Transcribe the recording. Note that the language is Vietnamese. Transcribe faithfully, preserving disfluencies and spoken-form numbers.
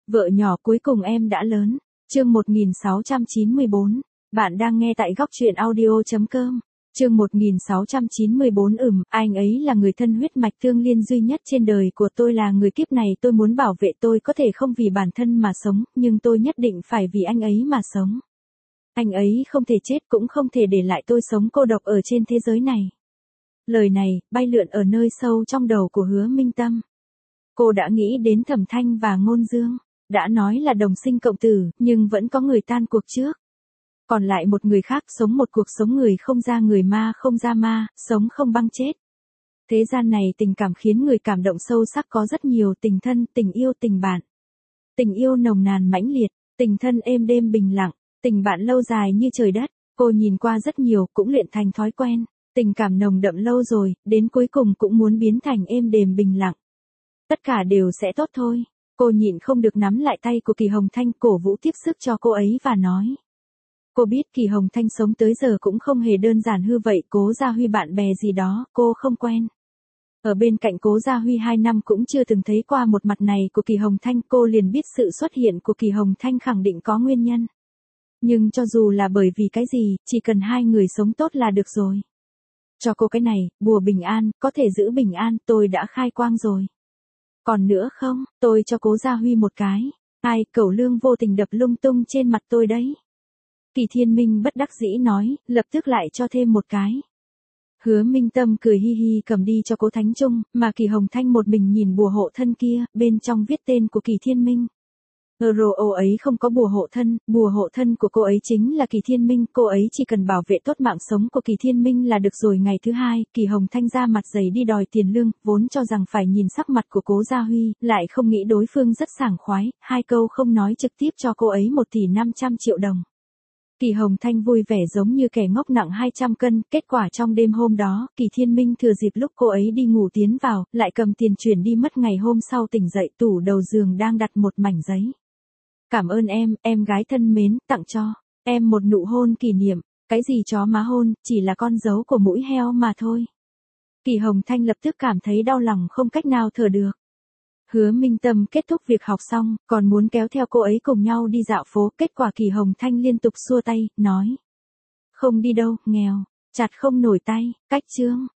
Vợ nhỏ cuối cùng em đã lớn. Chương một nghìn sáu trăm chín mươi bốn. Bạn đang nghe tại góc truyện audio.com. Chương một nghìn sáu trăm chín mươi bốn. Ừm, anh ấy là người thân huyết mạch tương liên duy nhất trên đời của tôi, là người kiếp này tôi muốn bảo vệ. Tôi có thể không vì bản thân mà sống, nhưng tôi nhất định phải vì anh ấy mà sống. Anh ấy không thể chết, cũng không thể để lại tôi sống cô độc ở trên thế giới này. Lời này bay lượn ở nơi sâu trong đầu của Hứa Minh Tâm. Cô đã nghĩ đến Thẩm Thanh và Ngôn Dương, đã nói là đồng sinh cộng tử, nhưng vẫn có người tan cuộc trước. Còn lại một người khác sống một cuộc sống người không ra người ma không ra ma, sống không băng chết. Thế gian này tình cảm khiến người cảm động sâu sắc có rất nhiều: tình thân, tình yêu, tình bạn. Tình yêu nồng nàn mãnh liệt, tình thân êm đêm bình lặng, tình bạn lâu dài như trời đất. Cô nhìn qua rất nhiều, cũng luyện thành thói quen. Tình cảm nồng đậm lâu rồi, đến cuối cùng cũng muốn biến thành êm đềm bình lặng. Tất cả đều sẽ tốt thôi. Cô nhịn không được nắm lại tay của Kỳ Hồng Thanh, cổ vũ tiếp sức cho cô ấy và nói. Cô biết Kỳ Hồng Thanh sống tới giờ cũng không hề đơn giản hư vậy. Cố Gia Huy bạn bè gì đó, cô không quen. Ở bên cạnh Cố Gia Huy hai năm cũng chưa từng thấy qua một mặt này của Kỳ Hồng Thanh, cô liền biết sự xuất hiện của Kỳ Hồng Thanh khẳng định có nguyên nhân. Nhưng cho dù là bởi vì cái gì, chỉ cần hai người sống tốt là được rồi. Cho cô cái này, bùa bình an, có thể giữ bình an, tôi đã khai quang rồi. Còn nữa không, tôi cho Cố Gia Huy một cái. Ai, Cẩu Lương vô tình đập lung tung trên mặt tôi đấy. Kỳ Thiên Minh bất đắc dĩ nói, lập tức lại cho thêm một cái. Hứa Minh Tâm cười hi hi cầm đi cho Cố Thánh Trung, mà Kỳ Hồng Thanh một mình nhìn bùa hộ thân kia, bên trong viết tên của Kỳ Thiên Minh. Euro ấy không có bùa hộ thân, bùa hộ thân của cô ấy chính là Kỳ Thiên Minh, cô ấy chỉ cần bảo vệ tốt mạng sống của Kỳ Thiên Minh là được rồi. Ngày thứ hai, Kỳ Hồng Thanh ra mặt dày đi đòi tiền lương, vốn cho rằng phải nhìn sắc mặt của Cố Gia Huy, lại không nghĩ đối phương rất sảng khoái, hai câu không nói trực tiếp cho cô ấy một tỷ năm trăm triệu đồng. Kỳ Hồng Thanh vui vẻ giống như kẻ ngốc nặng hai trăm cân, kết quả trong đêm hôm đó, Kỳ Thiên Minh thừa dịp lúc cô ấy đi ngủ tiến vào, lại cầm tiền chuyển đi mất. Ngày hôm sau tỉnh dậy, tủ đầu giường đang đặt một mảnh giấy. Cảm ơn em, em gái thân mến, tặng cho em một nụ hôn kỷ niệm. Cái gì chó má hôn, chỉ là con dấu của mũi heo mà thôi. Kỳ Hồng Thanh lập tức cảm thấy đau lòng không cách nào thở được. Hứa Minh Tâm kết thúc việc học xong, còn muốn kéo theo cô ấy cùng nhau đi dạo phố, kết quả Kỳ Hồng Thanh liên tục xua tay, nói. Không đi đâu, nghèo, chặt không nổi tay, cách chương.